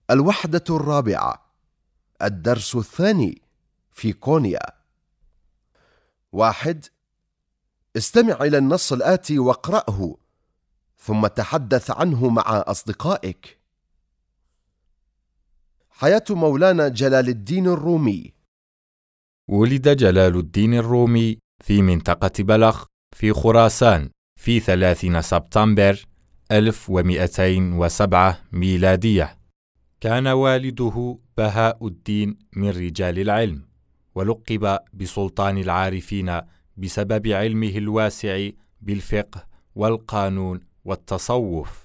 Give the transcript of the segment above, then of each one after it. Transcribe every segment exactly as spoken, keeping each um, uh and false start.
الوحدة الرابعة، الدرس الثاني في كونيا. واحد. استمع إلى النص الآتي واقرأه، ثم تحدث عنه مع أصدقائك. حياة مولانا جلال الدين الرومي. ولد جلال الدين الرومي في منطقة بلخ في خراسان في ثلاثين سبتمبر ألف ومئتين وسبعة ميلادية. كان والده بهاء الدين من رجال العلم، ولقب بسلطان العارفين بسبب علمه الواسع بالفقه والقانون والتصوف.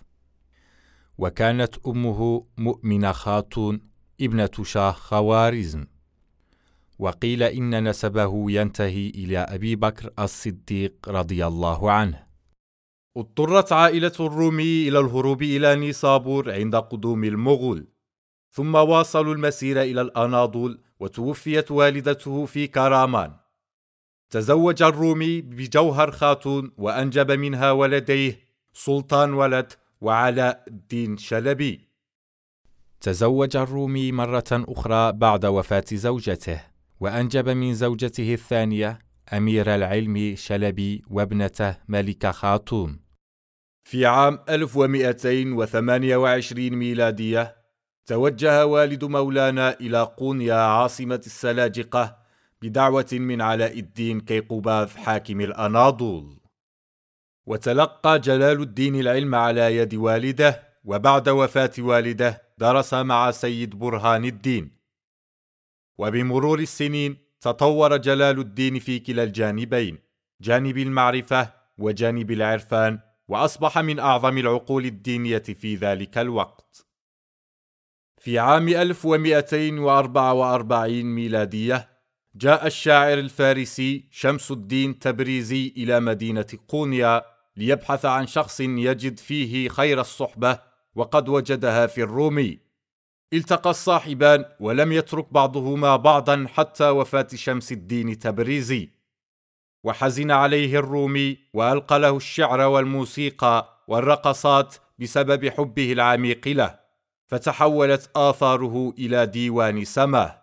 وكانت أمه مؤمنة خاتون ابنة شاه خوارزم، وقيل إن نسبه ينتهي إلى أبي بكر الصديق رضي الله عنه. اضطرت عائلة الرومي إلى الهروب إلى نيسابور عند قدوم المغول، ثم واصلوا المسير إلى الأناضول، وتوفيت والدته في كرامان. تزوج الرومي بجوهر خاتون وأنجب منها ولديه سلطان ولد وعلاء الدين شلبي. تزوج الرومي مرة أخرى بعد وفاة زوجته، وأنجب من زوجته الثانية أمير العلم شلبي وابنته ملكة خاتون. في عام ألف ومئتين وثمانية وعشرين ميلادية توجه والد مولانا إلى قونيا عاصمة السلاجقة بدعوة من علاء الدين كيقوباذ حاكم الأناضول. وتلقى جلال الدين العلم على يد والده، وبعد وفاة والده درس مع سيد برهان الدين. وبمرور السنين تطور جلال الدين في كلا الجانبين، جانب المعرفة وجانب العرفان، وأصبح من أعظم العقول الدينية في ذلك الوقت. في عام ألف ومئتين وأربعة وأربعين ميلادية جاء الشاعر الفارسي شمس الدين تبريزي إلى مدينة قونيا ليبحث عن شخص يجد فيه خير الصحبة، وقد وجدها في الرومي. التقى الصاحبان ولم يترك بعضهما بعضا حتى وفاة شمس الدين تبريزي، وحزن عليه الرومي وألقى له الشعر والموسيقى والرقصات بسبب حبه العميق له، فتحولت آثاره إلى ديوان سماه.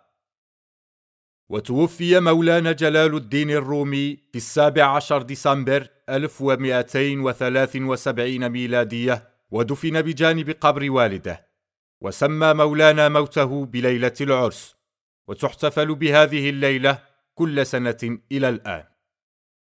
وتوفي مولانا جلال الدين الرومي في السابع عشر ديسمبر ألف ومئتين وثلاث وسبعين ميلادية، ودفن بجانب قبر والده. وسمى مولانا موته بليلة العرس، وتحتفل بهذه الليلة كل سنة إلى الآن.